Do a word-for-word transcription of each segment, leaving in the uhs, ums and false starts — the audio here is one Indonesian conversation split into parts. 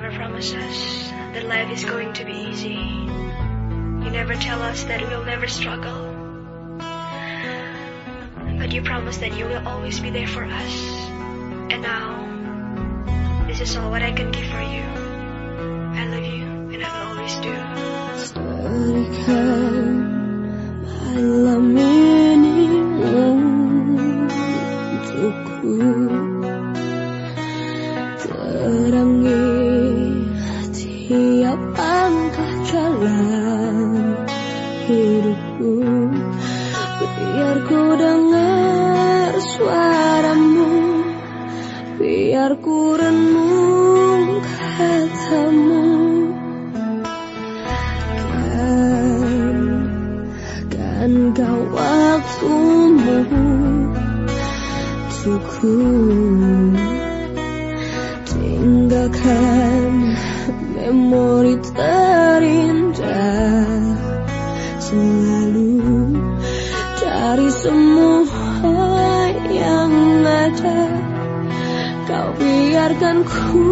never promise us that life is going to be easy. You never tell us that we'll never struggle. But you promise that you will always be there for us. And now, this is all what I can give for you. I love you, and I will always do. Berikan malam ini untukku, terangi tiap langkah jalan hidupku. Biar ku dengar suaramu, biar ku renung katamu. Kan, kan kau waktumu untukku. Tinggalkan memori terindah selalu dari semua yang ada. Kau biarkan ku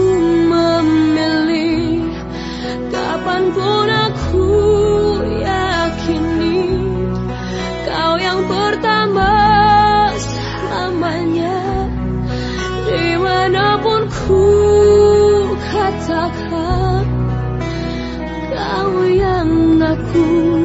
memilih, kapanpun aku yakini kau yang pertama selamanya. Dimanapun ku katakan kau yang aku